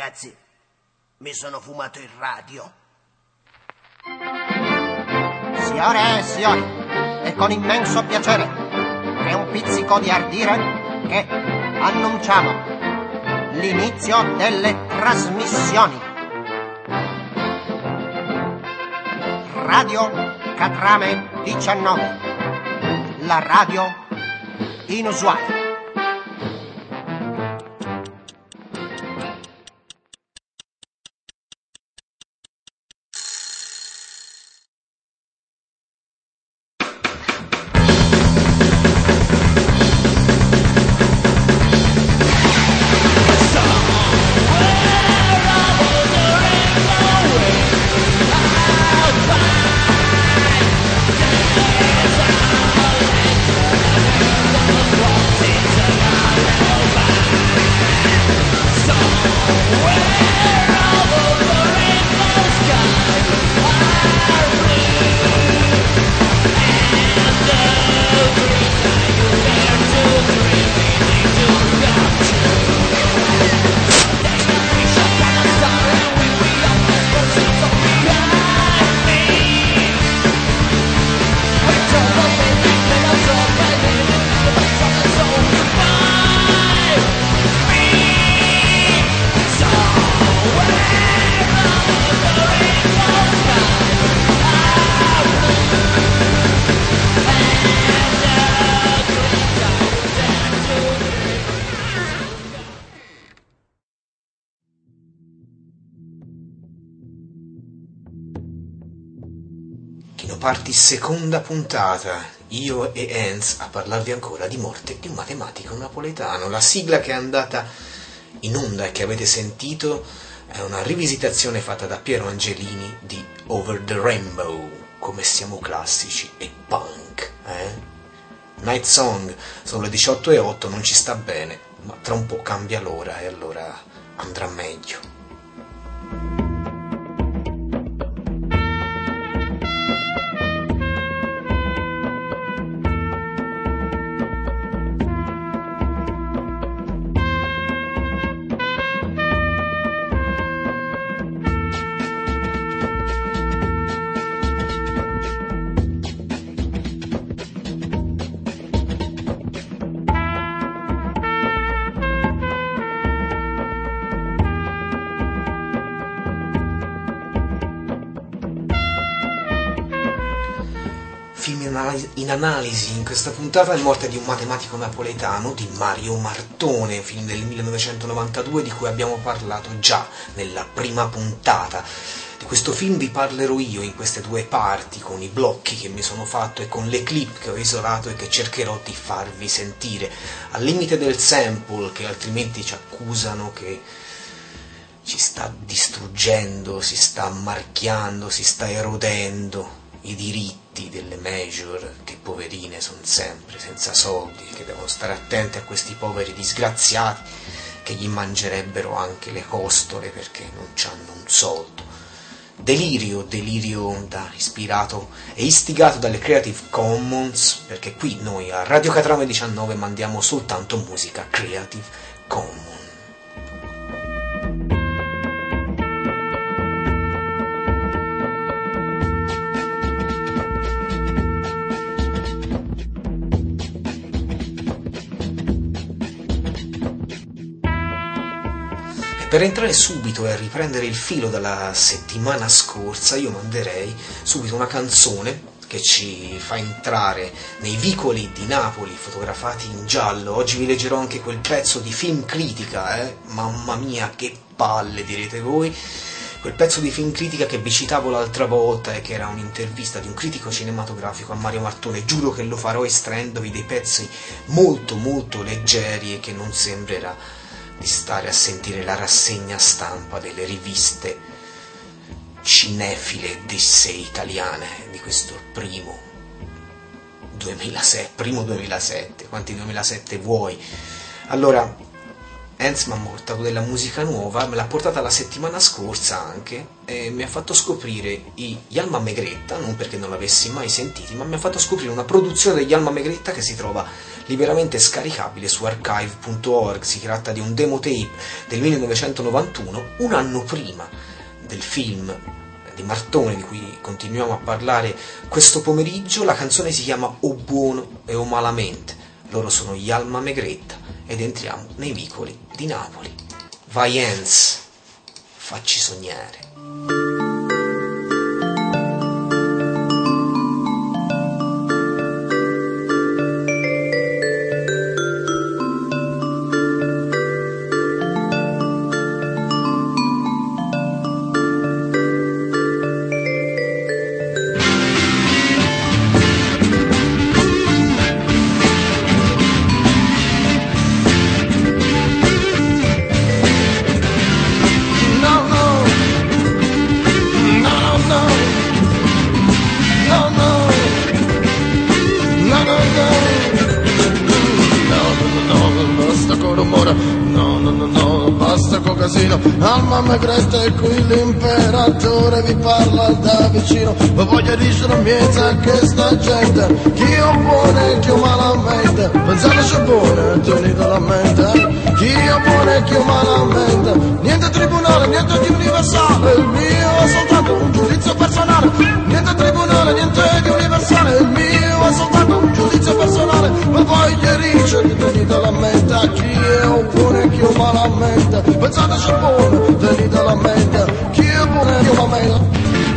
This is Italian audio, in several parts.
ragazzi, mi sono fumato il radio. Signore e signori, è con immenso piacere e un pizzico di ardire che annunciamo l'inizio delle trasmissioni. Radio Catrame 19, la radio inusuale. Parti seconda puntata, io e Enz a parlarvi ancora di morte di un matematico napoletano. La sigla che è andata in onda e che avete sentito è una rivisitazione fatta da Piero Angelini di Over the Rainbow, come siamo classici e punk, Night Song, sono le 18:08, non ci sta bene, ma tra un po' cambia l'ora e allora andrà meglio. In analisi in questa puntata è Morte di un matematico napoletano di Mario Martone, film del 1992 di cui abbiamo parlato già nella prima puntata. Di questo film vi parlerò io in queste due parti, con i blocchi che mi sono fatto e con le clip che ho isolato e che cercherò di farvi sentire, al limite del sample, che altrimenti ci accusano che ci sta distruggendo, si sta marchiando, si sta erodendo i diritti delle major, che poverine sono sempre senza soldi, che devono stare attenti a questi poveri disgraziati che gli mangerebbero anche le costole perché non c'hanno un soldo. Delirio ispirato e istigato dalle Creative Commons, perché qui noi a Radio Catrame 19 mandiamo soltanto musica Creative Commons. Per entrare subito e riprendere il filo dalla settimana scorsa, io manderei subito una canzone che ci fa entrare nei vicoli di Napoli fotografati in giallo. Oggi vi leggerò anche quel pezzo di Film Critica, mamma mia che palle, direte voi. Quel pezzo di Film Critica che vi citavo l'altra volta e che era un'intervista di un critico cinematografico a Mario Martone. Giuro che lo farò estraendovi dei pezzi molto molto leggeri e che non sembrerà di stare a sentire la rassegna stampa delle riviste cinefile d'esse italiane di questo primo 2007, quanti 2007 vuoi? Allora, Enz mi ha portato della musica nuova, me l'ha portata la settimana scorsa anche, e mi ha fatto scoprire gli Alma Megretta, non perché non l'avessi mai sentiti, ma mi ha fatto scoprire una produzione degli Alma Megretta che si trova liberamente scaricabile su archive.org. Si tratta di un demo tape del 1991, un anno prima del film di Martone di cui continuiamo a parlare questo pomeriggio. La canzone si chiama O buono e o malamente. Loro sono gli Alma Megretta ed entriamo nei vicoli di Napoli. Vai Enz, facci sognare. Alma Megretta e qui l'imperatore vi parla da vicino. Ma voglio dire miezza che sta gente, chi è buono e chi è malamente. Pensate se buono, tenete la mente, chi è buono e chi è malamente. Niente tribunale, niente di universale, il mio è soltanto un giudizio personale. Niente tribunale, niente di universale, il mio è soltanto un giudizio personale. Ma voglio dire che tenete la mente, chi è buono e chi è malamente. Pensate se buono, tenete la mente, chi è buono e chi è malamente.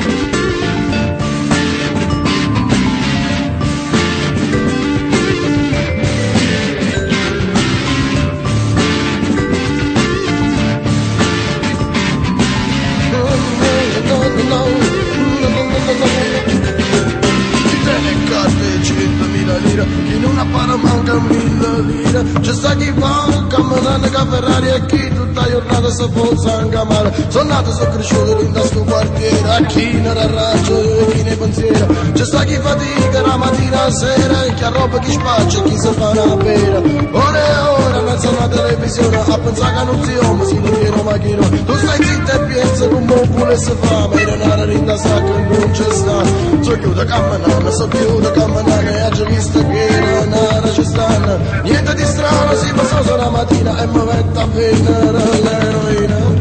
Chi non appare manca 1000 lire. C'è sta chi va camminando con Ferrari e chi tutta giornata si pozza anche male. Sono nato, sono cresciuto in questo quartiere, a chi non arraggio e chi ne pensiera. C'è sta chi fatica la mattina a sera e chi ha roba chi spaccia e chi si fa una pera. Ora e ora non sono la televisione a pensare che non si uomo si non viene macchino. Tu stai zitto e pensi come un culo si fa, ma in una rinda sta che non c'è sta. So chiudo camminando, so chiudo camminando e oggi visto che non ci stanno. Niente di strano, si passa solo la mattina e mi metto a vendere l'eroina.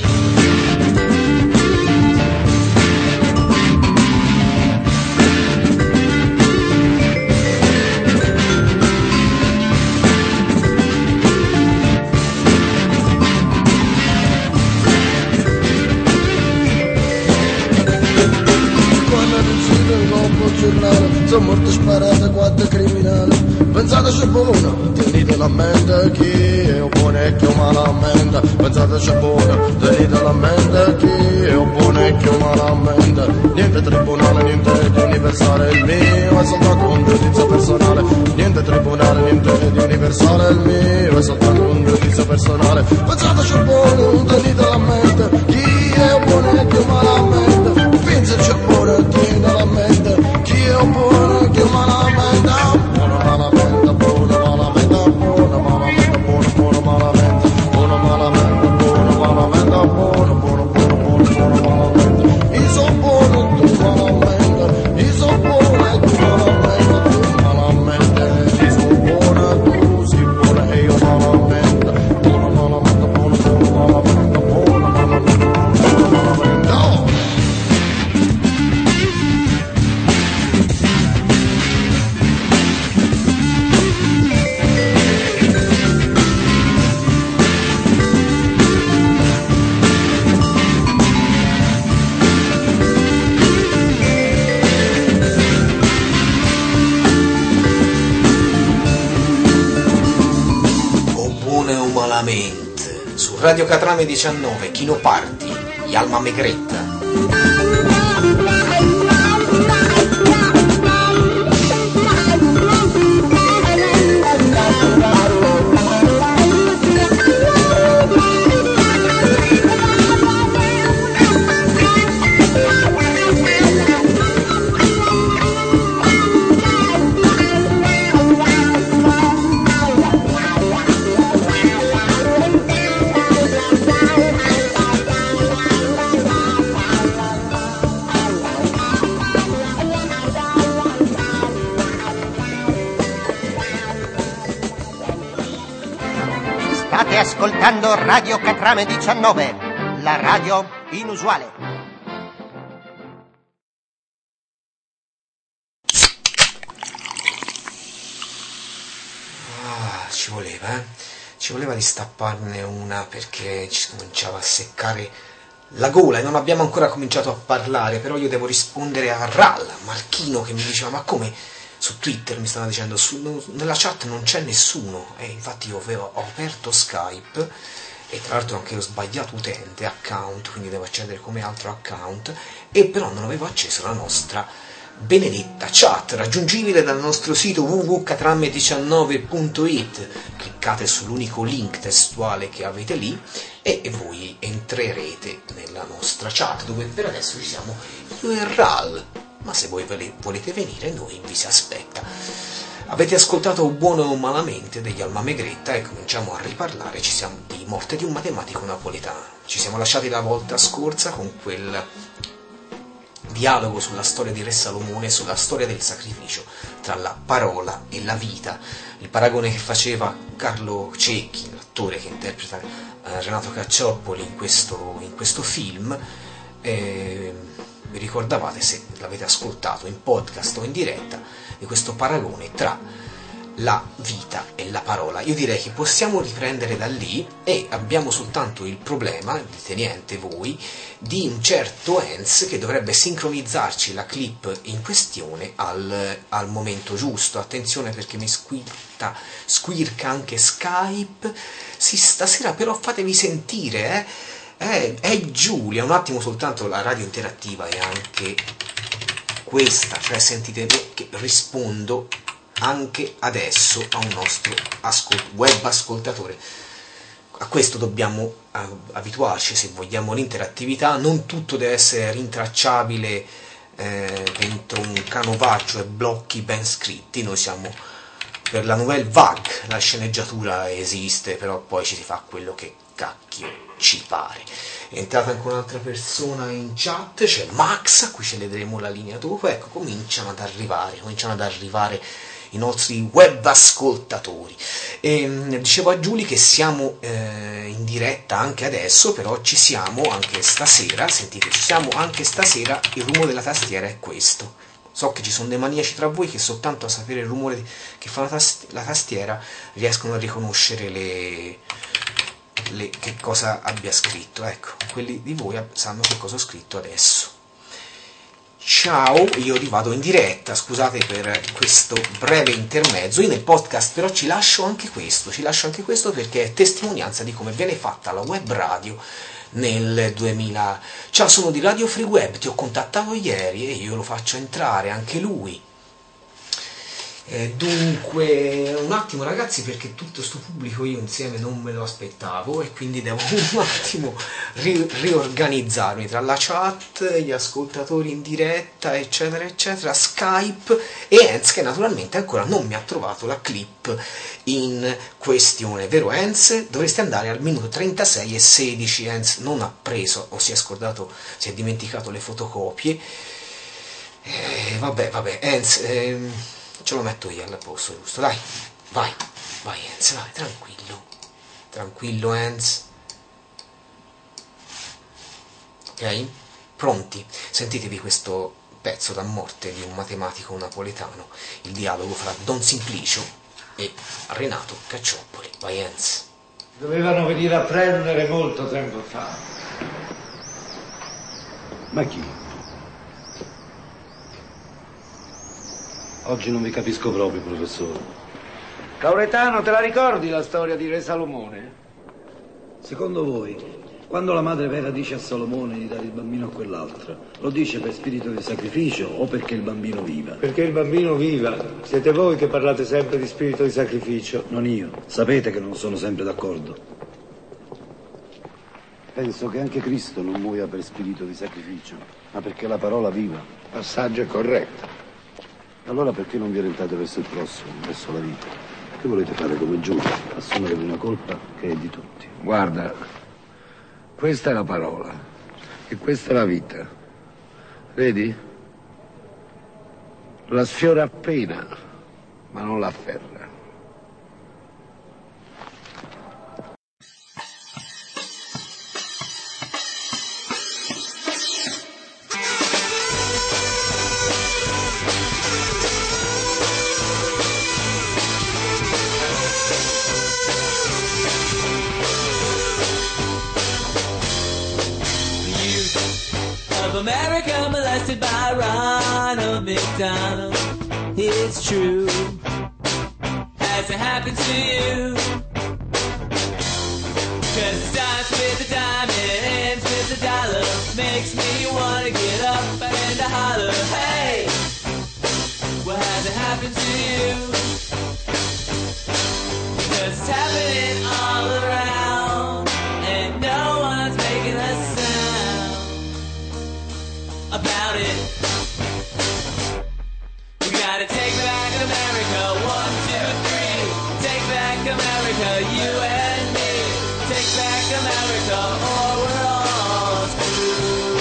Sono morto sparato quattro criminali. Pensateci buono, tenete la mente, chi è buono e chi è malamente. Pensateci buono, tenete la mente, chi è buono e chi è malamente. Niente tribunale, niente di universale, il mio è soltanto un giudizio personale. Niente tribunale, niente di universale, il mio è soltanto un giudizio personale. Pensateci buono, tenete la mente, chi è buono e chi è malamente. Pensaci buono, tenete la mente, chi è buono e chi è malamente. Buono malamente, buono malamente, buono malamente, buono malamente, buono malamente, buono malamente, buono malamente. Io sono buono, tu malamente, io sono buono e tu malamente, tu malamente. Io sono buono, tu sei buono e io malamente. Buono malamente, buono malamente, buono malamente, buono malamente. Su Radio Catrame 19, Chino Party, gli Alma Megretta. State ascoltando Radio Catrame 19, la radio inusuale. Ci voleva di stapparne una perché ci cominciava a seccare la gola e non abbiamo ancora cominciato a parlare, però io devo rispondere a Ral, Marchino, che mi diceva: ma come? Su Twitter mi stava dicendo, nella chat non c'è nessuno, e infatti io ho aperto Skype e tra l'altro anche ho sbagliato utente, account, quindi devo accedere come altro account, e però non avevo acceso la nostra benedetta chat, raggiungibile dal nostro sito www.catrame19.it. Cliccate sull'unico link testuale che avete lì e voi entrerete nella nostra chat, dove per adesso ci siamo io e Ral, ma se voi volete venire noi vi si aspetta. Avete ascoltato Buono o Malamente degli Alma Megretta e cominciamo a riparlare di Morte di un matematico napoletano. Ci siamo lasciati la volta scorsa con quel dialogo sulla storia di Re Salomone, sulla storia del sacrificio tra la parola e la vita, il paragone che faceva Carlo Cecchi, l'attore che interpreta Renato Caccioppoli in questo film. Vi ricordavate, se l'avete ascoltato in podcast o in diretta, di questo paragone tra la vita e la parola. Io direi che possiamo riprendere da lì e abbiamo soltanto il problema, teniente voi, di un certo Enz che dovrebbe sincronizzarci la clip in questione al momento giusto. Attenzione perché mi squirca anche Skype. Sì, stasera però fatevi sentire, è Giulia. Un attimo soltanto, la radio interattiva è anche questa, cioè sentite che rispondo anche adesso a un nostro web ascoltatore. A questo dobbiamo abituarci se vogliamo l'interattività. Non tutto deve essere rintracciabile dentro un canovaccio e blocchi ben scritti. Noi siamo per la nouvelle vague, la sceneggiatura esiste, però poi ci si fa quello che cacchio ci pare. È entrata anche un'altra persona in chat, c'è Max, a cui ce le vedremo la linea dopo. Ecco, cominciano ad arrivare i nostri web ascoltatori. Dicevo a Giulia che siamo in diretta anche adesso, però ci siamo anche stasera. Sentite, ci siamo anche stasera. Il rumore della tastiera è questo. So che ci sono dei maniaci tra voi che soltanto a sapere il rumore che fa la tastiera riescono a riconoscere che cosa abbia scritto. Ecco, quelli di voi sanno che cosa ho scritto adesso. Ciao, io rivado in diretta, scusate per questo breve intermezzo. Io nel podcast però ci lascio anche questo perché è testimonianza di come viene fatta la web radio nel 2000. Ciao, sono di Radio Free Web, ti ho contattato ieri e io lo faccio entrare anche lui. Dunque, un attimo ragazzi, perché tutto sto pubblico io insieme non me lo aspettavo e quindi devo un attimo riorganizzarmi tra la chat, gli ascoltatori in diretta, eccetera eccetera, Skype e Enz, che naturalmente ancora non mi ha trovato la clip in questione. Vero Enz? Dovreste andare al minuto 36 e 16. Enz non ha preso, o si è scordato, si è dimenticato le fotocopie. Vabbè, Enz, ce lo metto io al posto giusto, dai, vai Enz, vai, tranquillo Enz, ok? Pronti? Sentitevi questo pezzo da morte di un matematico napoletano, il dialogo fra Don Simplicio e Renato Caccioppoli. Vai Enz. Dovevano venire a prendere molto tempo fa. Ma chi? Oggi non vi capisco proprio, professore. Cauretano, te la ricordi la storia di Re Salomone? Secondo voi, quando la madre vera dice a Salomone di dare il bambino a quell'altra, lo dice per spirito di sacrificio o perché il bambino viva? Perché il bambino viva. Siete voi che parlate sempre di spirito di sacrificio. Non io. Sapete che non sono sempre d'accordo. Penso che anche Cristo non muoia per spirito di sacrificio, ma perché la parola viva. Passaggio corretto. Allora perché non vi orientate verso il prossimo, verso la vita? Che volete fare come Giuda, assumere una colpa che è di tutti? Guarda, questa è la parola e questa è la vita. Vedi? La sfiora appena, ma non la afferra. America molested by Ronald McDonald. It's true. Has it happened to you? 'Cause it starts with a dime and ends with a dollar. Makes me wanna get up and to holler. Hey, what has it happened to you? 'Cause it's happening all around and no one's making a sound about it. We gotta take back America, 1, 2, 3. Take back America, you and me. Take back America or we're all screwed.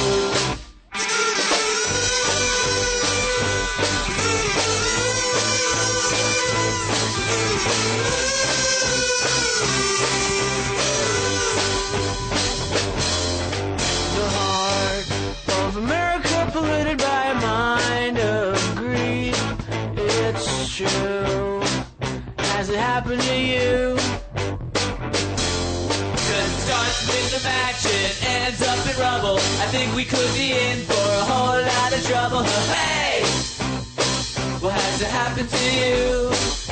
The heart of America polluted by a mind of greed. It's true. Has it happened to you? 'Cause it starts with a match and ends up in rubble. I think we could be in for a whole lot of trouble. Hey, what has it happened to you?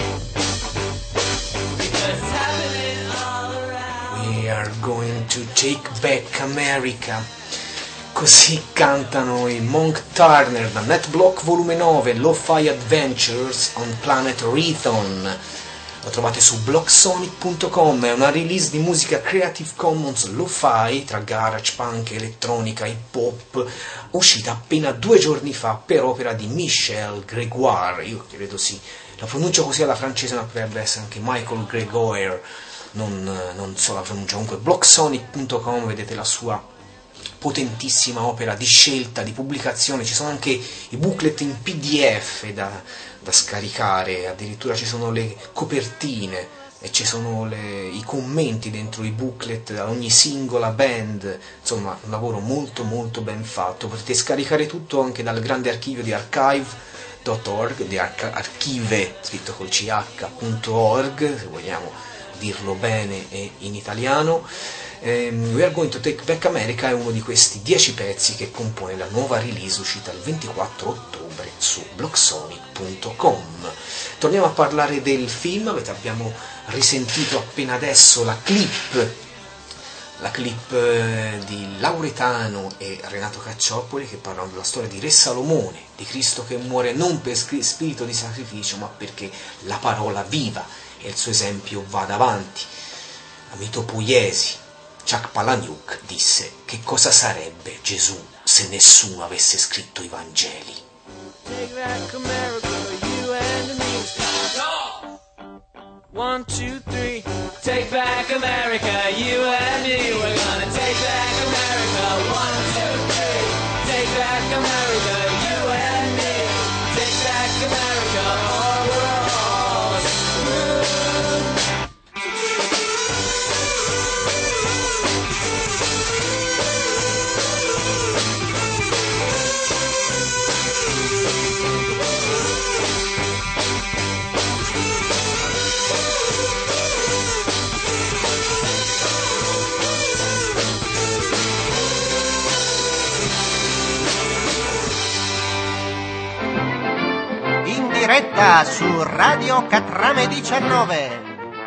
Because it's happening all around. We are going to take back America. Così cantano i Monk Turner da NetBlock volume 9, Lo-Fi Adventures on Planet Rhythm. Lo trovate su blocksonic.com, è una release di musica Creative Commons Lo-Fi tra garage, punk, elettronica, hip hop, uscita appena 2 giorni fa per opera di Michel Grégoire. Io credo sì, la pronuncio così alla francese, ma potrebbe essere anche Michael Grégoire, non so la pronuncia. Comunque blocksonic.com, vedete la sua potentissima opera di scelta, di pubblicazione. Ci sono anche i booklet in PDF da scaricare, addirittura ci sono le copertine e ci sono i commenti dentro i booklet da ogni singola band. Insomma, un lavoro molto molto ben fatto. Potete scaricare tutto anche dal grande archivio di archive.org, di archive scritto col ch.org, se vogliamo dirlo bene e in italiano. We Are Going to Take Back America è uno di questi 10 pezzi che compone la nuova release uscita il 24 ottobre su blocksonic.com. Torniamo a parlare del film. Abbiamo risentito appena adesso la clip di Lauretano e Renato Cacciopoli, che parlano della storia di Re Salomone, di Cristo che muore non per spirito di sacrificio, ma perché la parola viva e il suo esempio vada avanti. Amito Pugliesi, Chuck Palahniuk disse: che cosa sarebbe Gesù se nessuno avesse scritto i Vangeli? Take back America, you and me. 1, 2, 3. Take back America, you and me. We're gonna take back America. 1, 2, 3. Take back America, you and me. Take back America, or we're all screwed. Diretta su Radio Catrame 19.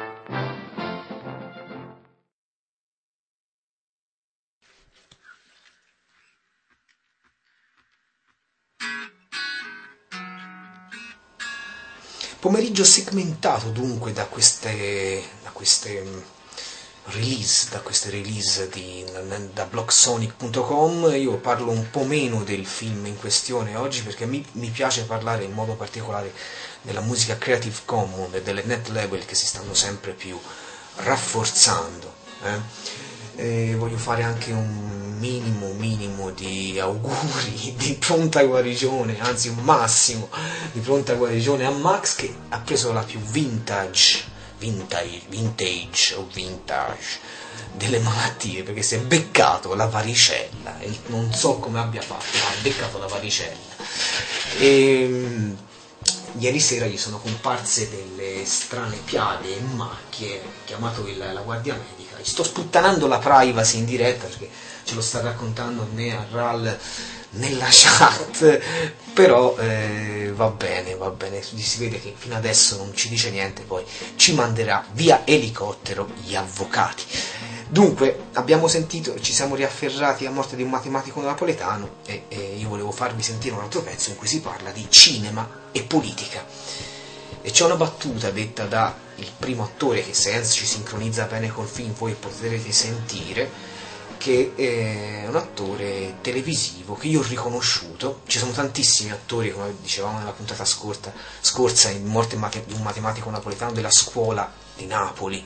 Pomeriggio segmentato dunque da queste release da blocksonic.com. Io parlo un po' meno del film in questione oggi perché mi piace parlare in modo particolare della musica Creative Commons e delle net label che si stanno sempre più rafforzando. Voglio fare anche un minimo di auguri di pronta guarigione, anzi un massimo di pronta guarigione a Max, che ha preso la più vintage delle malattie, perché si è beccato la varicella e non so come abbia fatto, ma ha beccato la varicella. ieri sera gli sono comparse delle strane piaghe e macchie, chiamato la guardia medica. Gli sto sputtanando la privacy in diretta perché ce lo sta raccontando me a RAL nella chat, però va bene, si vede che fino adesso non ci dice niente, poi ci manderà via elicottero gli avvocati. Dunque, abbiamo sentito, ci siamo riafferrati a morte di un matematico napoletano e io volevo farvi sentire un altro pezzo in cui si parla di cinema e politica. E c'è una battuta detta da il primo attore, che se Hans ci sincronizza bene col film voi potrete sentire, che è un attore televisivo che io ho riconosciuto. Ci sono tantissimi attori, come dicevamo nella puntata scorsa in morte di un matematico napoletano della scuola di Napoli,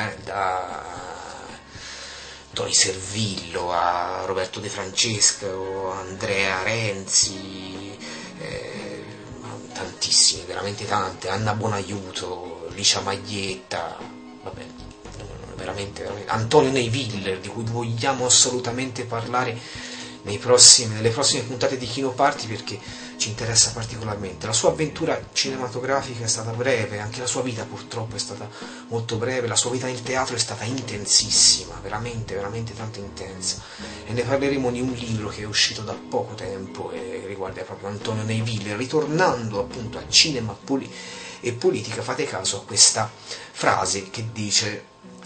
da Tony Servillo a Roberto De Francesco, Andrea Renzi, tantissimi, veramente tante, Anna Bonaiuto, Licia Maglietta, vabbè, veramente, Antonio Neiviller, di cui vogliamo assolutamente parlare nelle prossime puntate di Kino Party, perché ci interessa particolarmente. La sua avventura cinematografica è stata breve, anche la sua vita purtroppo è stata molto breve, la sua vita nel teatro è stata intensissima, veramente tanto intensa, e ne parleremo di un libro che è uscito da poco tempo e riguarda proprio Antonio Neiviller. Ritornando appunto a cinema e politica, fate caso a questa frase che dice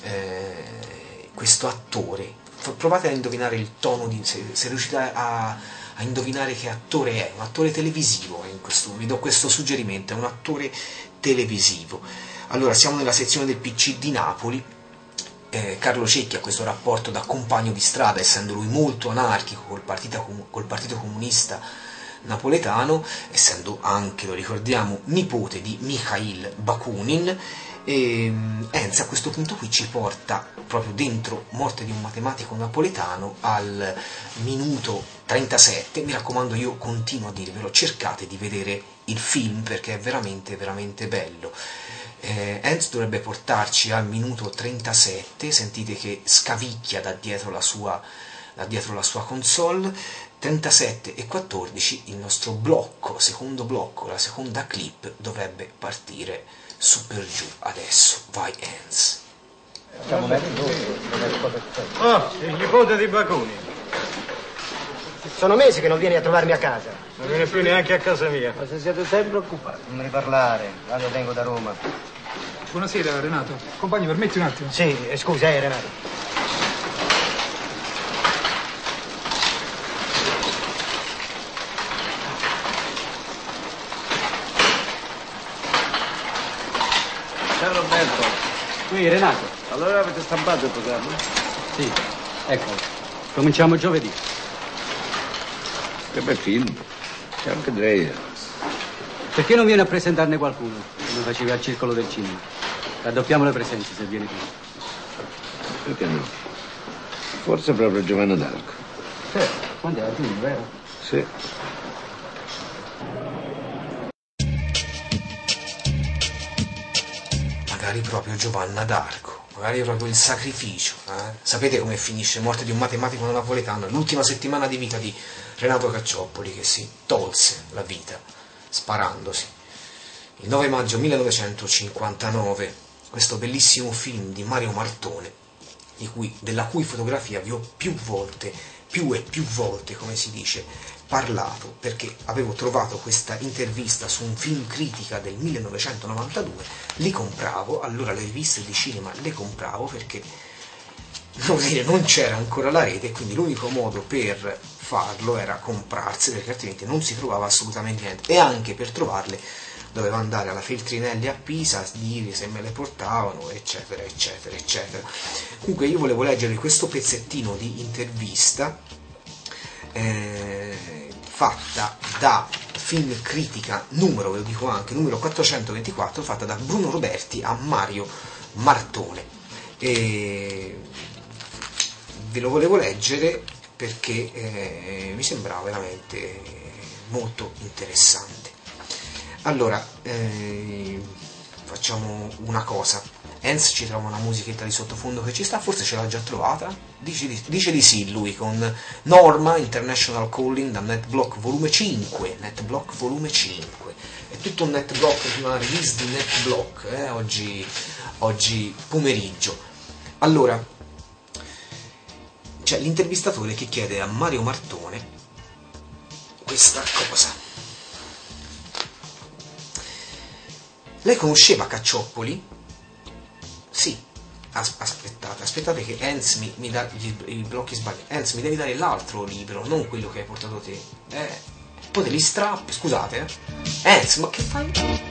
questo attore, provate a indovinare il tono, se riuscite a indovinare che attore è, un attore televisivo, vi do questo suggerimento, è un attore televisivo. Allora, siamo nella sezione del PC di Napoli. Carlo Cecchi ha questo rapporto da compagno di strada, essendo lui molto anarchico col partito comunista napoletano, essendo anche, lo ricordiamo, nipote di Mikhail Bakunin. E Enz a questo punto qui ci porta proprio dentro Morte di un matematico napoletano al minuto 37. Mi raccomando, io continuo a dirvelo, cercate di vedere il film perché è veramente bello. Enz dovrebbe portarci al minuto 37, sentite che scavicchia da dietro la sua console. 37 e 14 il nostro secondo blocco, la seconda clip dovrebbe partire su per giù adesso. Vai Enz. Il nipote di Bakunin. Sono mesi che non vieni a trovarmi a casa. Non viene più neanche a casa mia. Ma se siete sempre occupati. Non me ne parlare, quando vengo da Roma. Buonasera Renato. Compagni, permetti un attimo? Sì, scusa, Renato. Ciao Roberto. Qui Renato. Allora avete stampato il programma? Sì, eccolo. Cominciamo giovedì. Che bel film. C'è anche Dreyer. Perché non viene a presentarne qualcuno, come facevi al Circolo del Cinema? Raddoppiamo le presenze se vieni tu. Perché no? Forse proprio Giovanna d'Arco. Quando era giugno, vero? Sì. Magari proprio Giovanna d'Arco, magari proprio il sacrificio. Sapete come finisce Morte di un matematico napoletano? L'ultima settimana di vita di Renato Caccioppoli, che si tolse la vita sparandosi. Il 9 maggio 1959, questo bellissimo film di Mario Martone, della cui fotografia vi ho più e più volte, come si dice, parlato, perché avevo trovato questa intervista su un Film Critica del 1992, li compravo, allora le riviste di cinema le compravo perché non c'era ancora la rete, quindi l'unico modo per farlo era comprarsele, perché altrimenti non si trovava assolutamente niente, e anche per trovarle doveva andare alla Feltrinelli a Pisa, dire se me le portavano, eccetera. Comunque io volevo leggere questo pezzettino di intervista fatta da Film Critica numero 424, fatta da Bruno Roberti a Mario Martone, e ve lo volevo leggere perché mi sembrava veramente molto interessante. Allora, facciamo una cosa. Enz ci trova una musichetta di sottofondo che ci sta, forse ce l'ha già trovata? Dice di sì lui, con Norma, International Calling da NetBlock volume 5, e tutto un NetBlock, una release di NetBlock oggi pomeriggio. Allora, c'è l'intervistatore che chiede a Mario Martone questa cosa. Lei conosceva Cacciopoli? Sì. Aspettate che Enz mi dà i blocchi sbagliati. Enz, mi devi dare l'altro libro, non quello che hai portato te. Poi te li strappi, scusate. Enz, ma che fai?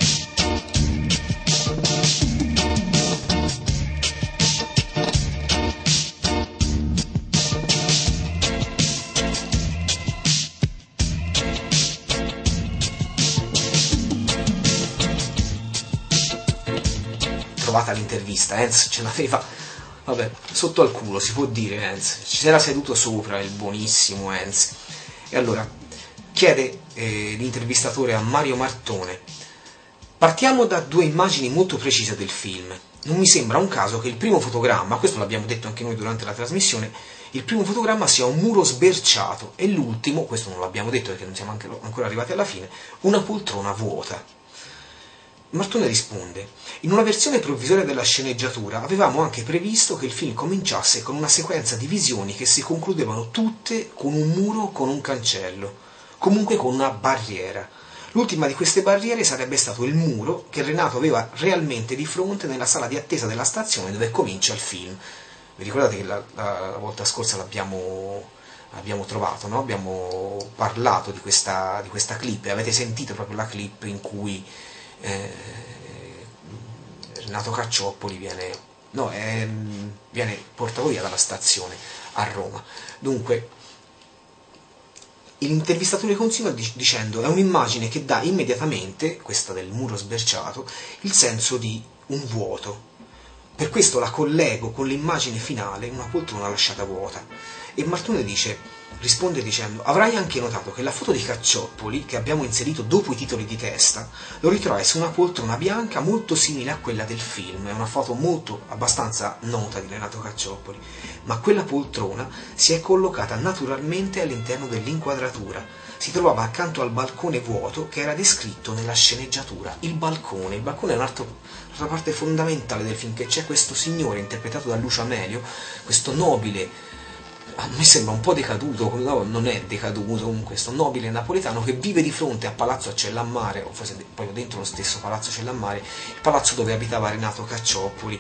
Trovata l'intervista, Enz ce l'aveva, vabbè, sotto al culo, si può dire. Enz ci si era seduto sopra, il buonissimo Enz. E allora chiede l'intervistatore a Mario Martone: partiamo da due immagini molto precise del film. Non mi sembra un caso che il primo fotogramma, questo l'abbiamo detto anche noi durante la trasmissione, il primo fotogramma sia un muro sberciato e l'ultimo, questo non l'abbiamo detto perché non siamo ancora arrivati alla fine, una poltrona vuota. Martone risponde: in una versione provvisoria della sceneggiatura avevamo anche previsto che il film cominciasse con una sequenza di visioni che si concludevano tutte con un muro con un cancello, comunque con una barriera. L'ultima di queste barriere sarebbe stato il muro che Renato aveva realmente di fronte nella sala di attesa della stazione dove comincia il film. Vi ricordate che la volta scorsa l'abbiamo trovato, no? Abbiamo parlato di questa clip e avete sentito proprio la clip in cui Renato Cacciopoli viene portato via dalla stazione a Roma. Dunque l'intervistatore continua dicendo: è un'immagine che dà immediatamente, questa del muro sberciato, il senso di un vuoto. Per questo la collego con l'immagine finale, una poltrona lasciata vuota. E Martone risponde dicendo: avrai anche notato che la foto di Cacciopoli, che abbiamo inserito dopo i titoli di testa, lo ritrovi su una poltrona bianca molto simile a quella del film. È una foto abbastanza nota di Renato Cacciopoli, ma quella poltrona si è collocata naturalmente all'interno dell'inquadratura. Si trovava accanto al balcone vuoto che era descritto nella sceneggiatura. Il balcone è un'altra parte fondamentale del film, che c'è questo signore interpretato da Lucio Amelio, questo nobile, a me sembra un po' decaduto, no, non è decaduto, comunque questo nobile napoletano che vive di fronte a Palazzo Cellammare, o forse proprio dentro lo stesso Palazzo Cellammare, il palazzo dove abitava Renato Cacciopoli.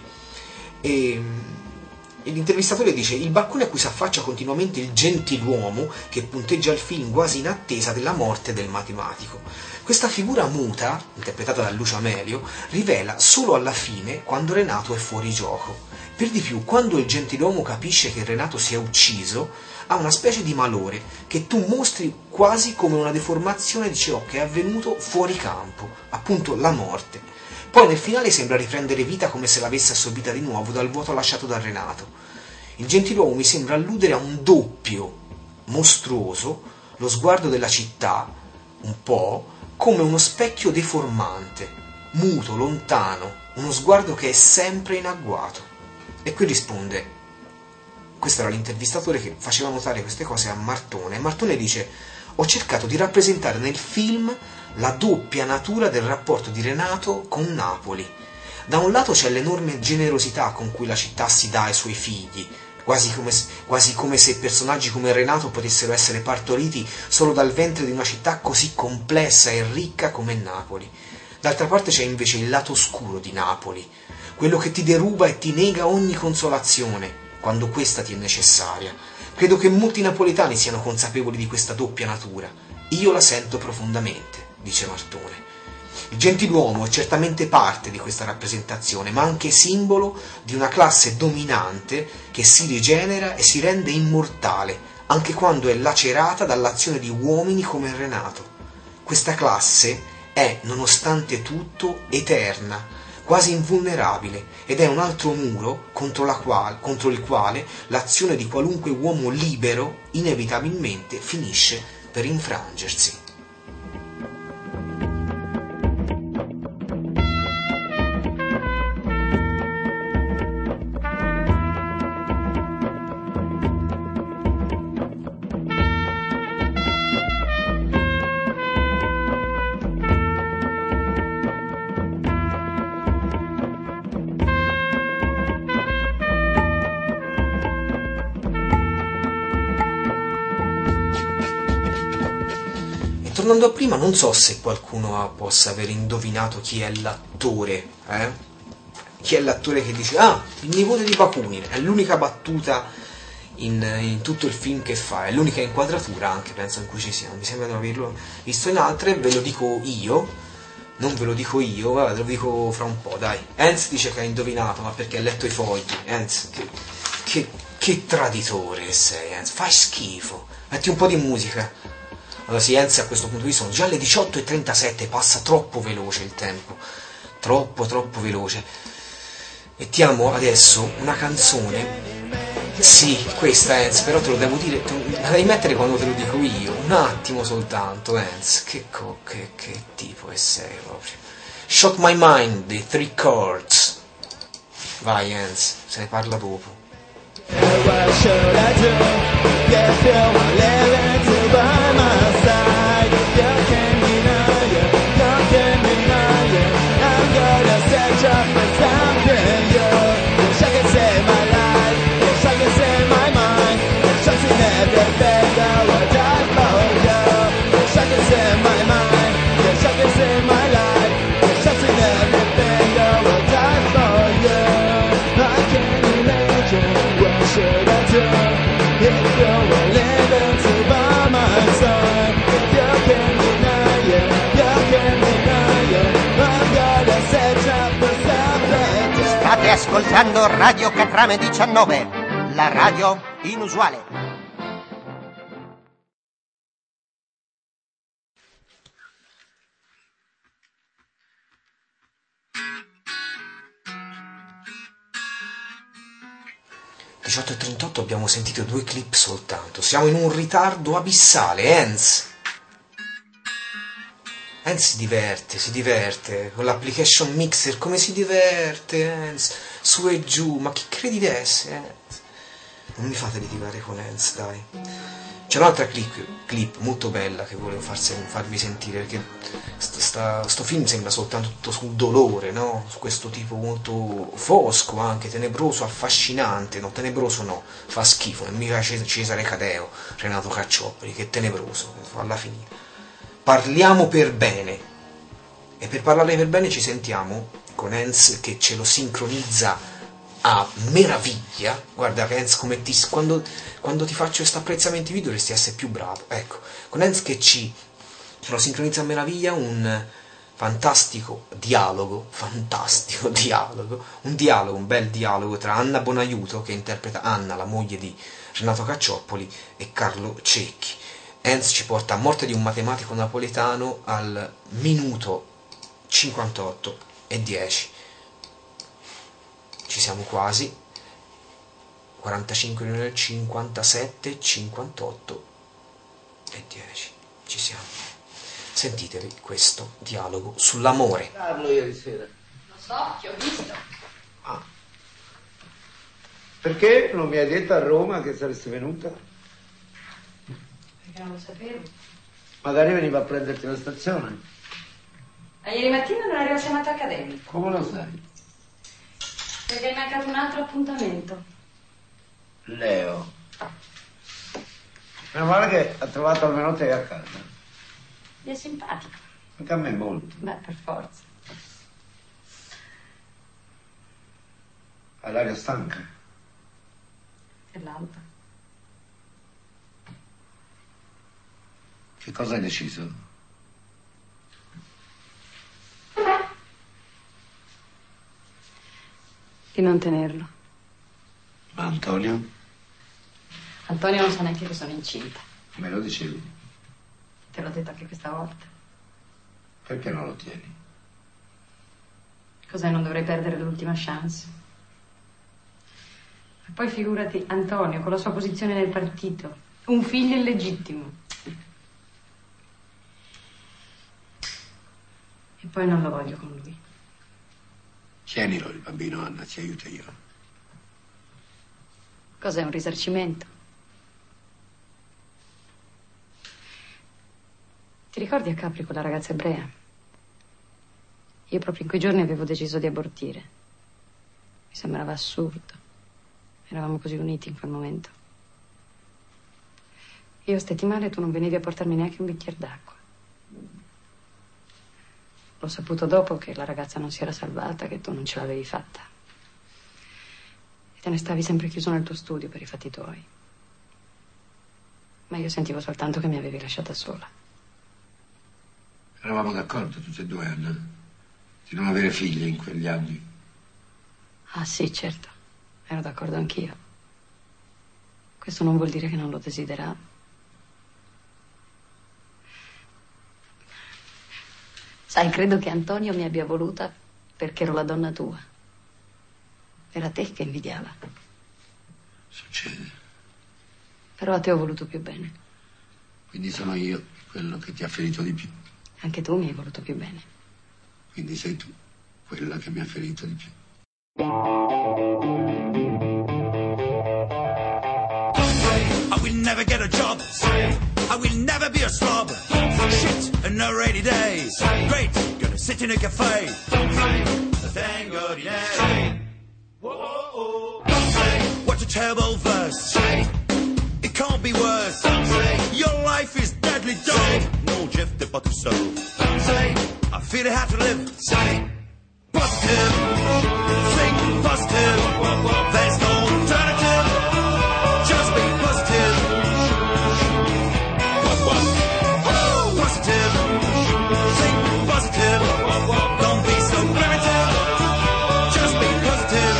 E l'intervistatore dice: il balcone a cui si affaccia continuamente il gentiluomo che punteggia il film quasi in attesa della morte del matematico. Questa figura muta, interpretata da Lucio Amelio, rivela solo alla fine, quando Renato è fuori gioco. Per di più, quando il gentiluomo capisce che Renato si è ucciso, ha una specie di malore che tu mostri quasi come una deformazione di ciò che è avvenuto fuori campo, appunto la morte. Poi nel finale sembra riprendere vita come se l'avesse assorbita di nuovo dal vuoto lasciato da Renato. Il gentiluomo mi sembra alludere a un doppio mostruoso, lo sguardo della città, un po' come uno specchio deformante, muto, lontano, uno sguardo che è sempre in agguato. E qui risponde, questo era l'intervistatore che faceva notare queste cose a Martone, e Martone dice: ho cercato di rappresentare nel film la doppia natura del rapporto di Renato con Napoli. Da un lato c'è l'enorme generosità con cui la città si dà ai suoi figli, quasi come se personaggi come Renato potessero essere partoriti solo dal ventre di una città così complessa e ricca come Napoli. D'altra parte c'è invece il lato oscuro di Napoli, quello che ti deruba e ti nega ogni consolazione quando questa ti è necessaria. Credo che molti napoletani siano consapevoli di questa doppia natura. Io la sento profondamente, dice Martone. Il gentiluomo è certamente parte di questa rappresentazione, ma anche simbolo di una classe dominante che si rigenera e si rende immortale, anche quando è lacerata dall'azione di uomini come Renato. Questa classe è, nonostante tutto, eterna, quasi invulnerabile, ed è un altro muro contro il quale l'azione di qualunque uomo libero inevitabilmente finisce per infrangersi. tornando a prima, non so se qualcuno possa aver indovinato chi è l'attore, Chi è l'attore che dice, il nipote di Bakunin, è l'unica battuta in tutto il film che fa, è l'unica inquadratura anche, penso, in cui ci sia. Mi sembra di non averlo visto in altre, ve lo dico io, non ve lo dico io, vabbè, ve lo dico fra un po', dai. Hans dice che ha indovinato, ma perché ha letto i fogli. Hans, che traditore sei, Hans, fai schifo. Metti un po' di musica. Allora sì, Hans, a questo punto di vista sono già le 18:37, passa troppo veloce il tempo, troppo veloce. Mettiamo adesso una canzone. Sì, questa, Hans, però te lo devo dire, la devi mettere quando te lo dico io, un attimo soltanto, Hans, che tipo che sei proprio. Shock My Mind dei Three Chords. Vai, Hans, se ne parla dopo. State ascoltando Radio Catrame 19, la radio inusuale. 18:38, abbiamo sentito 2 clip soltanto. Siamo in un ritardo abissale, Hans. Hans si diverte con l'application mixer, come si diverte, Hans, su e giù, ma chi credi di essere, Hans? Non mi fate litigare con Hans, dai. C'è un'altra clip molto bella che volevo farvi sentire, perché sto film sembra soltanto tutto sul dolore, no? Su questo tipo molto fosco, anche tenebroso, affascinante. No, tenebroso no, fa schifo, non mica Cesare Cadeo, Renato Caccioppoli, che tenebroso, alla fine. Parliamo per bene, e per parlare per bene ci sentiamo con Hans che ce lo sincronizza a meraviglia. Guarda che Hans, come quando ti faccio questo apprezzamento video dovresti essere più bravo, ecco, con Hans che ce lo sincronizza a meraviglia un fantastico dialogo, un bel dialogo tra Anna Bonaiuto, che interpreta Anna, la moglie di Renato Caccioppoli, e Carlo Cecchi. Hans ci porta a Morte di un matematico napoletano al minuto 58:10. Ci siamo quasi. 45 minuti, 57, 58:10. Ci siamo. Sentitevi questo dialogo sull'amore. Parlo ieri sera. Lo so, ti ho visto. Perché non mi hai detto a Roma che saresti venuta? Perché non lo sapevo. Magari veniva a prenderti alla stazione. Ma ieri mattina non arriva chiamata accademico. Come lo sai? Perché è mancato un altro appuntamento. Leo. Meno male che ha trovato almeno te a casa. Gli è simpatico. Anche a me molto. Beh, per forza. Ha l'aria stanca. E l'altra. Che cosa hai deciso? Di non tenerlo. Ma Antonio? Antonio non sa neanche che sono incinta. Me lo dicevi. Te l'ho detto anche questa volta. Perché non lo tieni? Cos'è, non dovrei perdere l'ultima chance? E poi figurati Antonio con la sua posizione nel partito. Un figlio illegittimo. E poi non lo voglio con lui. Tienilo il bambino, Anna, ti aiuto io. Cos'è, un risarcimento? Ti ricordi a Capri quella ragazza ebrea? Io proprio in quei giorni avevo deciso di abortire. Mi sembrava assurdo. Eravamo così uniti in quel momento. Io stetti male e tu non venivi a portarmi neanche un bicchiere d'acqua. L'ho saputo dopo che la ragazza non si era salvata, che tu non ce l'avevi fatta. E te ne stavi sempre chiuso nel tuo studio per i fatti tuoi. Ma io sentivo soltanto che mi avevi lasciata sola. Eravamo d'accordo tutti e due, Anna, di non avere figli in quegli anni. Ah sì, certo. Ero d'accordo anch'io. Questo non vuol dire che non lo desideravo. Sai, credo che Antonio mi abbia voluta perché ero la donna tua. Era te che invidiava. Succede. Però a te ho voluto più bene. Quindi sono io quello che ti ha ferito di più. Anche tu mi hai voluto più bene. Quindi sei tu quella che mi ha ferito di più. I will never get a job. I will never be a slob. Shit, and no rainy days. Great, gonna sit in a cafe. Thank God it ain't. What a terrible verse. It can't be worse. Your life is deadly dull. No Jeff the bottle soul. I feel how to live. Positive. Think positive. There's no alternative. Just be positive. Positive. Think positive. Don't be so primitive. Just be positive.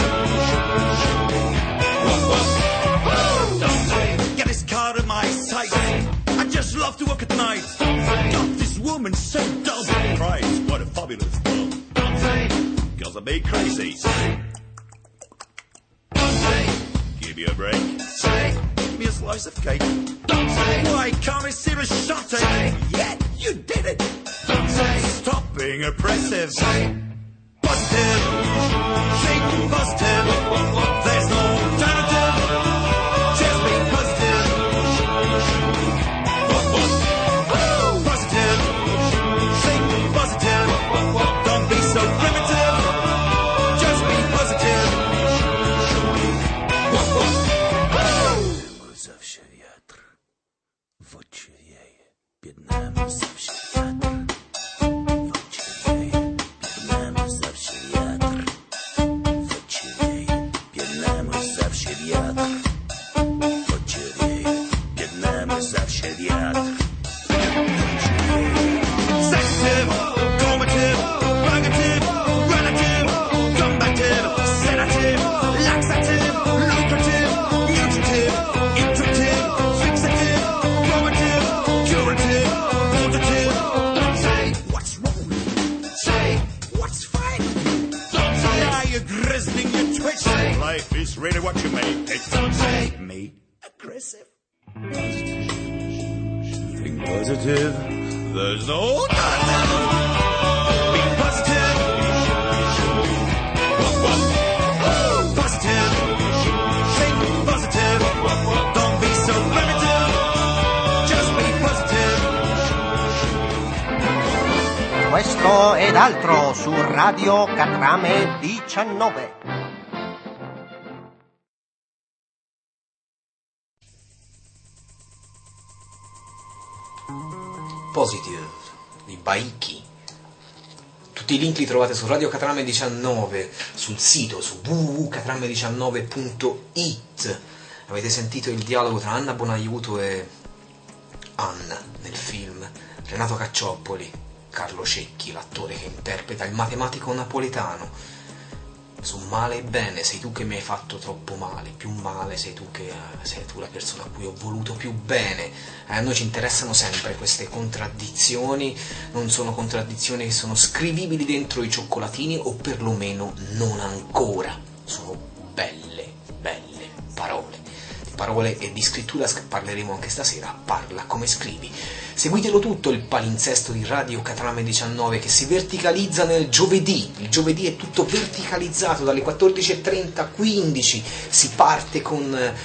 Get this card in my sight. I just love to work at night. God, this woman's so dumb. Christ, what a fabulous girl. Girls are made crazy. Give me a break. Give me a slice of cake. Why can't I see a shot at? Yeah, you did it. Stop being oppressive. Positive. Think positive. There's no alternative. Just be positive. Positive. Think positive. Don't be so primitive. Just be positive. Завше вятр в очереє, під нами завше вятр, в очереє, під нами завше вятр, в очереє, під нами завше вятр, в очереє, під нами завше вятр. Sensitive, combative, negative, relative, combative, sedative, laxative, lucrative, nutritive, intuitive, fixative, probative, curative, putative. Say what's wrong. Say what's fine. Why you're grizzling your twitch? Life is really what you make it. Say me aggressive. Think positive. There's no alternative. Be positive. Positive. Think positive. Don't be so primitive. Just be positive. Questo ed altro su Radio Catrame 19. Positive di Baiki. Tutti i link li trovate su Radio Catrame 19, sul sito su www.catrame19.it. Avete sentito il dialogo tra Anna Bonaiuto e Anna nel film. Renato Caccioppoli, Carlo Cecchi, l'attore che interpreta il matematico napoletano. Su male e bene, sei tu che mi hai fatto troppo male, più male sei tu la persona a cui ho voluto più bene. A noi ci interessano sempre queste contraddizioni, non sono contraddizioni che sono scrivibili dentro i cioccolatini, o perlomeno non ancora. Sono belle parole. Di parole e di scrittura parleremo anche stasera. Parla come scrivi. Seguitelo tutto il palinsesto di Radio Catrame 19 che si verticalizza nel giovedì. Il giovedì è tutto verticalizzato dalle 14:30 a 15. Si parte con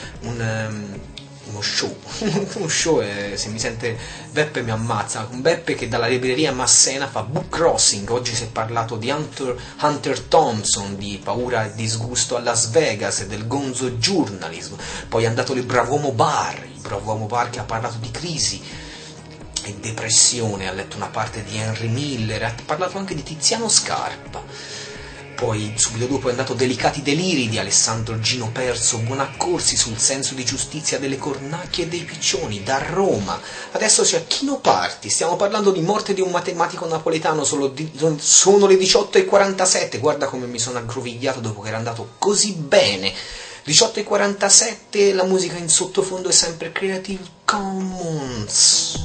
uno show. Uno show, se mi sente Beppe mi ammazza. Un Beppe che dalla libreria Massena fa Book Crossing. Oggi si è parlato di Hunter Thompson, di Paura e disgusto a Las Vegas e del gonzo journalism. Poi è andato il Bravomo Bar che ha parlato di crisi qualche depressione, ha letto una parte di Henry Miller, ha parlato anche di Tiziano Scarpa. Poi subito dopo è andato Delicati deliri di Alessandro Gino Perso, Buonaccorsi sul senso di giustizia delle cornacchie e dei piccioni, da Roma. Adesso c'è Chino Parti, stiamo parlando di Morte di un matematico napoletano, sono le 18:47, guarda come mi sono aggrovigliato dopo che era andato così bene. 18:47, la musica in sottofondo è sempre Creative Commons.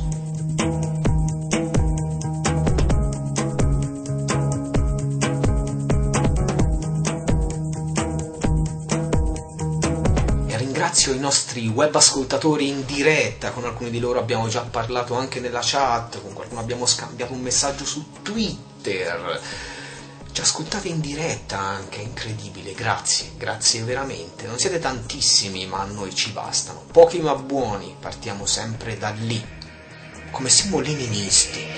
Ringrazio i nostri web ascoltatori in diretta, con alcuni di loro abbiamo già parlato anche nella chat, con qualcuno abbiamo scambiato un messaggio su Twitter. Ci ascoltate in diretta anche, incredibile, grazie veramente. Non siete tantissimi, ma a noi ci bastano. Pochi ma buoni, partiamo sempre da lì, come siamo leninisti.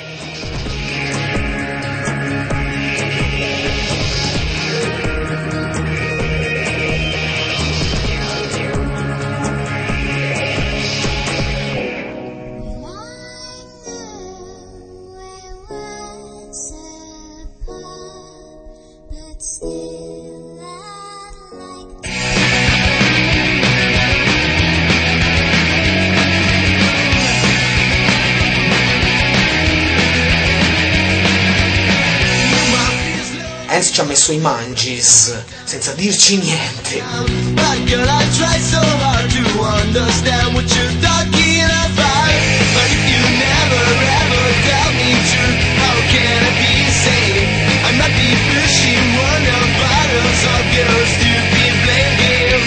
Hans ci ha messo i mangis senza dirci niente. But girl, I try so hard to understand what you're talking about. But if you never ever tell me true, how can I be safe? I might be pushing one of bottles of your stupid blame game.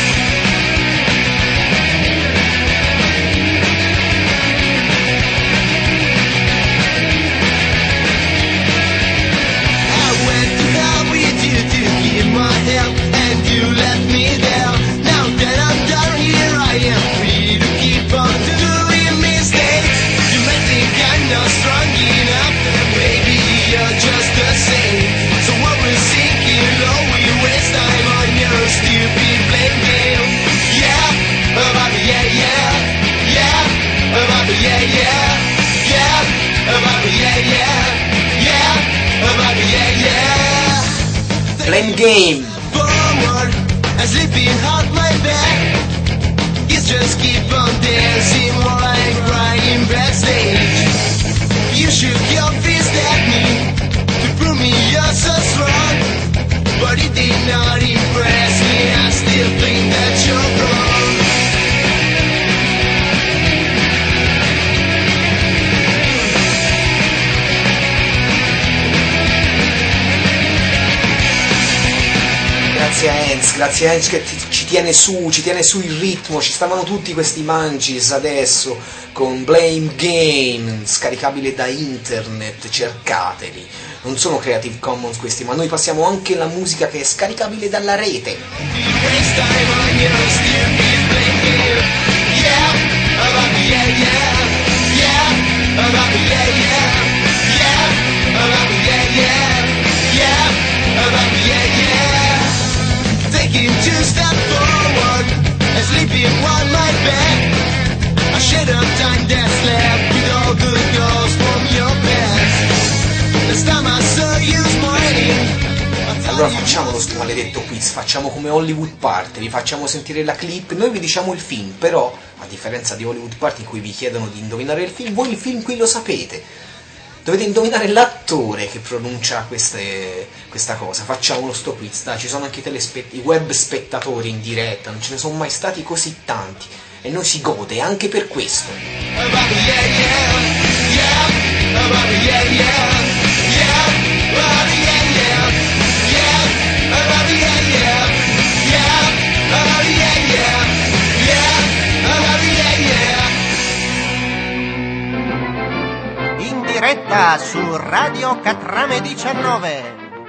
And you let me down. Now that I'm down here, I am free to keep on doing mistakes. You might think I'm not strong enough, maybe you're just the same. So what we're sinking low, we waste time on your stupid blame game. Yeah, baby, yeah, yeah, yeah, baby, yeah, yeah, yeah, baby, yeah, yeah, yeah, baby, yeah, yeah. Blame game. Forward and slipping out my back. You just keep on dancing while I'm crying backstage. You shook your fist at me to prove me you're so strong, but it did not impress me. I still think that you're wrong. Grazie a Hans che ci tiene su il ritmo. Ci stavano tutti questi mangis adesso con Blame Game, scaricabile da internet, cercateli. Non sono Creative Commons questi, ma noi passiamo anche la musica che è scaricabile dalla rete. Taking 2 steps forward and sleeping on my back. I should have done that slap with all the girls from your past. Last time I saw you smiling. Allora facciamolo sto maledetto quiz, facciamo come Hollywood Party, vi facciamo sentire la clip, noi vi diciamo il film, però a differenza di Hollywood Party in cui vi chiedono di indovinare il film, voi il film qui lo sapete. Dovete indovinare l'attore che pronuncia questa cosa. Facciamolo sto quiz, dai, ci sono anche i web spettatori in diretta, non ce ne sono mai stati così tanti e noi si gode anche per questo. Diretta su Radio Catrame 19.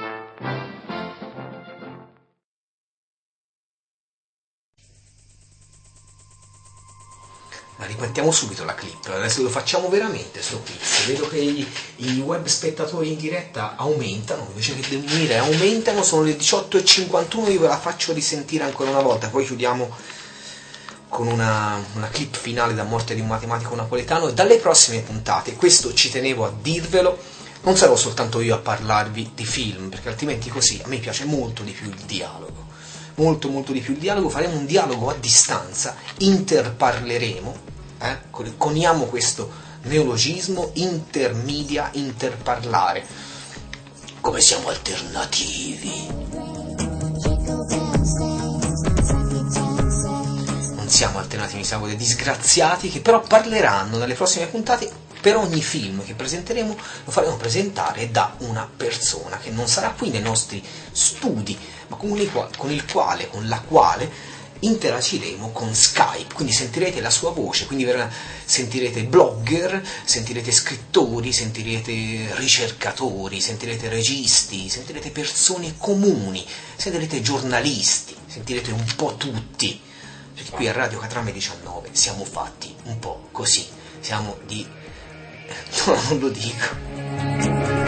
La rimettiamo subito la clip, adesso lo facciamo veramente sto quiz. Vedo che i web spettatori in diretta aumentano, invece che diminuire aumentano, sono le 18:51, io ve la faccio risentire ancora una volta, poi chiudiamo con una clip finale da Morte di un matematico napoletano, e dalle prossime puntate, questo ci tenevo a dirvelo, non sarò soltanto io a parlarvi di film, perché altrimenti così a me piace molto di più il dialogo, molto di più il dialogo. Faremo un dialogo a distanza, interparleremo, coniamo questo neologismo, intermedia, interparlare, come siamo alternativi, non siamo alternativi, siamo dei disgraziati che però parleranno dalle prossime puntate. Per ogni film che presenteremo lo faremo presentare da una persona che non sarà qui nei nostri studi, ma con la quale interagiremo con Skype, quindi sentirete la sua voce, quindi sentirete blogger, sentirete scrittori, sentirete ricercatori, sentirete registi, sentirete persone comuni, sentirete giornalisti, sentirete un po' tutti, perché qui a Radio Catrame 19 siamo fatti un po' così, siamo di... no, non lo dico.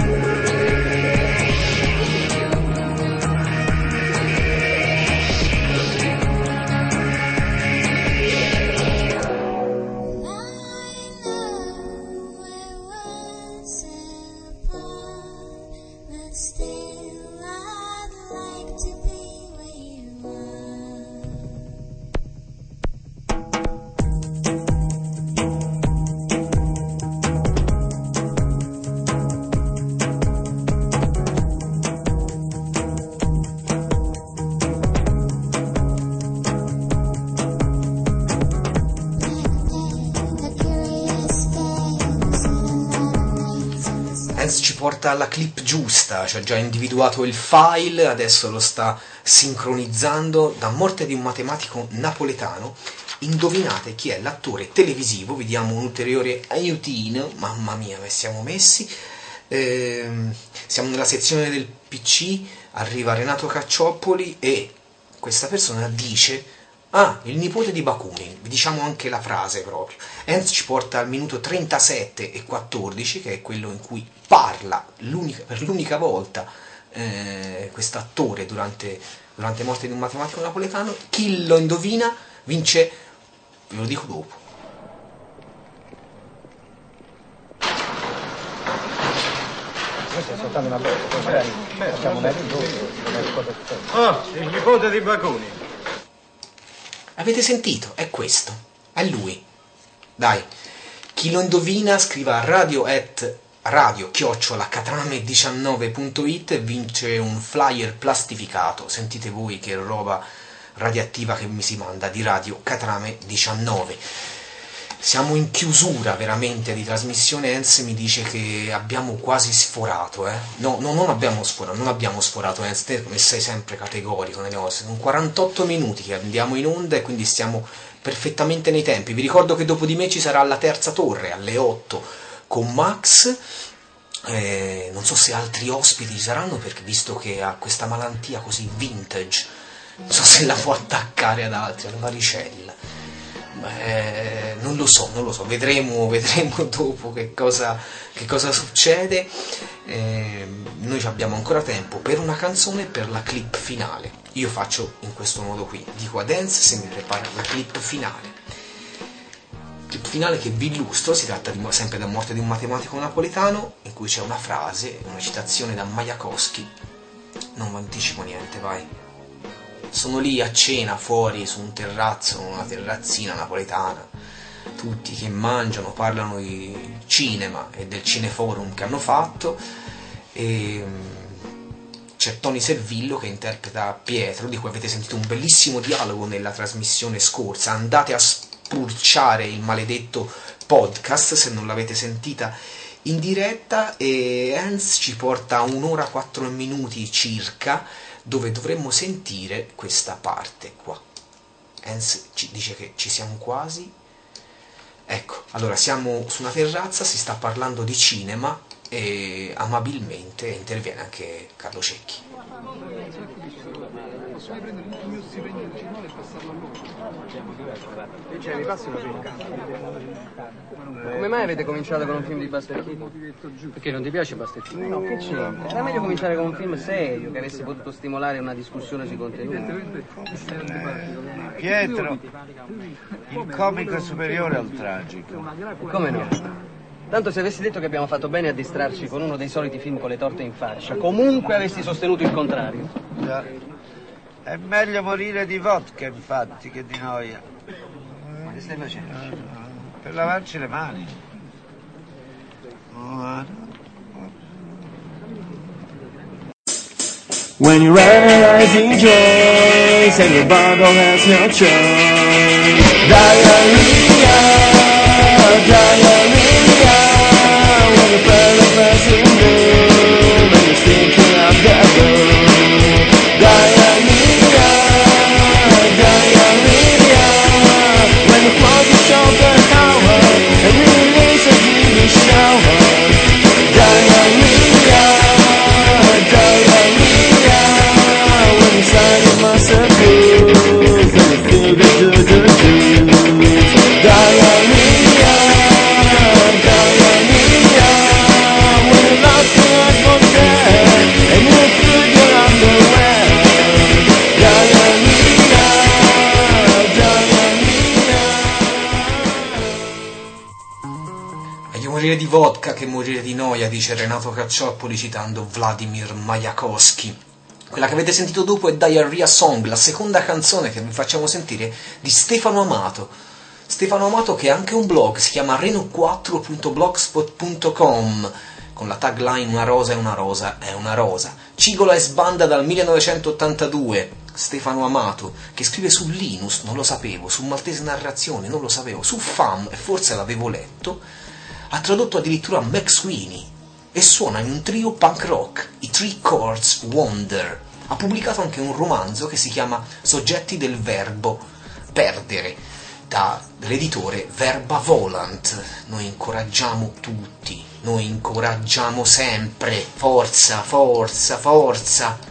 Ci porta alla clip giusta, cioè già individuato il file, adesso lo sta sincronizzando. Da Morte di un matematico napoletano, indovinate chi è l'attore televisivo, vi diamo un ulteriore aiutino, mamma mia come siamo messi, siamo nella sezione del PC, arriva Renato Cacciopoli e questa persona dice: ah, il nipote di Bakunin, vi diciamo anche la frase proprio. Hans ci porta al minuto 37 e 14, che è quello in cui parla per l'unica volta quest'attore durante Morte di un matematico napoletano. Chi lo indovina vince, ve lo dico dopo. Questa è soltanto una bella, facciamo un il nipote di Bakunin. Avete sentito? È questo, è lui. Dai, chi lo indovina scriva radio@catrame19.it e vince un flyer plastificato. Sentite voi che roba radioattiva che mi si manda di Radio Catrame 19. Siamo in chiusura veramente di trasmissione. Enz mi dice che abbiamo quasi sforato, No, non abbiamo sforato, Enz, te come sei sempre categorico nelle cose. Sono 48 minuti che andiamo in onda e quindi stiamo perfettamente nei tempi. Vi ricordo che dopo di me ci sarà la terza torre alle 8 con Max. Non so se altri ospiti ci saranno, perché visto che ha questa malattia così vintage, non so se la può attaccare ad altri, alla varicella. Non lo so, vedremo dopo che cosa succede. Noi abbiamo ancora tempo per una canzone e per la clip finale. Io faccio in questo modo qui, dico a Dance se mi prepara la clip finale che vi illustro. Si tratta sempre da Morte di un matematico napoletano, in cui c'è una frase, una citazione da Majakovskij. Non vi anticipo niente, vai. Sono lì a cena fuori su un terrazzo, una terrazzina napoletana, tutti che mangiano, parlano di cinema e del cineforum che hanno fatto, e c'è Tony Servillo che interpreta Pietro, di cui avete sentito un bellissimo dialogo nella trasmissione scorsa. Andate a spulciare il maledetto podcast se non l'avete sentita in diretta. E Hans ci porta a 1 ora 4 minuti circa, dove dovremmo sentire questa parte qua. Hans ci dice che ci siamo quasi. Ecco, allora siamo su una terrazza, si sta parlando di cinema e amabilmente interviene anche Carlo Cecchi. Bisogna prendere tutto il mio stipendio originale e passarlo a loro. Cioè, mi passi una prima. Come mai avete cominciato con un film di Buster Keaton? Perché non ti piace Buster Keaton? No, che c'è? Era meglio cominciare con un film serio, che avesse potuto stimolare una discussione sui contenuti. Pietro, il comico superiore al tragico. Come no? Tanto se avessi detto che abbiamo fatto bene a distrarci con uno dei soliti film con le torte in faccia, comunque avessi sostenuto il contrario. Già. È meglio morire di vodka, infatti, che di noia. Ma che stai facendo? Per lavarci le mani. When you realizing joys and your bottle has no choice. Diarrhea, diarrhea. When you fell a passing moon and you're thinking of that room. Diarrhea, diarrhea. When you close the Schopenhauer and release a dreamy shower. Diarrhea, diarrhea. When inside you must have booze and you feel the do-do-do. Diarrhea, diarrhea. When you lost your atmosphere and you threw your underwear. Diarrhea, diarrhea. Meglio morire di vodka che morire di noia, dice Renato Cacciopoli citando Vladimir Majakovskij. Quella che avete sentito dopo è Diarrhea Song, la seconda canzone che vi facciamo sentire di Stefano Amato. Stefano Amato che ha anche un blog, si chiama reno4.blogspot.com, con la tagline Una rosa è una rosa è una rosa. Cigola e sbanda dal 1982. Stefano Amato, che scrive su Linus, non lo sapevo, su Maltese Narrazione, non lo sapevo, su FAM, e forse l'avevo letto, ha tradotto addirittura Max Sweeney e suona in un trio punk rock, i Three Chords Wonder. Ha pubblicato anche un romanzo che si chiama Soggetti del verbo perdere, dall'editore Verba Volant. Noi incoraggiamo tutti, noi incoraggiamo sempre, forza, forza, forza.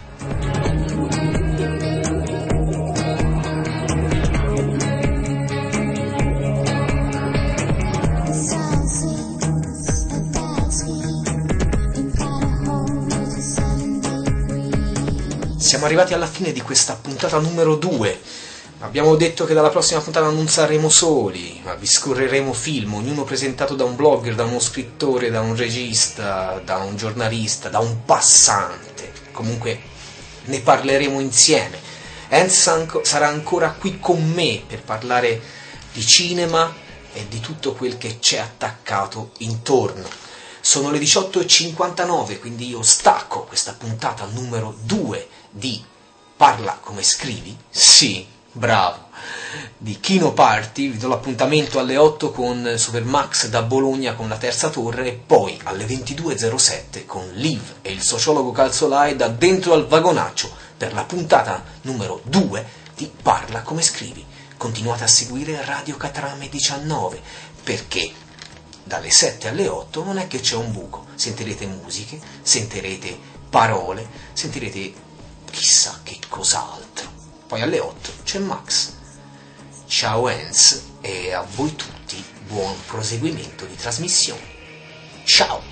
Siamo arrivati alla fine di questa puntata numero 2. Abbiamo detto che dalla prossima puntata non saremo soli, ma vi scorreremo film, ognuno presentato da un blogger, da uno scrittore, da un regista, da un giornalista, da un passante. Comunque ne parleremo insieme. Hans sarà ancora qui con me per parlare di cinema e di tutto quel che c'è attaccato intorno. Sono le 18:59, quindi io stacco questa puntata numero 2 di Parla come scrivi? Sì, bravo, di Kino Party. Vi do l'appuntamento alle 8 con Supermax da Bologna con La Terza Torre e poi alle 22:07 con Liv e il sociologo Calzolai da Dentro al Vagonaccio per la puntata numero 2 di Parla come scrivi. Continuate a seguire Radio Catrame 19 perché dalle 7 alle 8 non è che c'è un buco, sentirete musiche, sentirete parole, sentirete chissà che cos'altro. Poi alle 8 c'è Max. Ciao Hans e a voi tutti buon proseguimento di trasmissione. Ciao!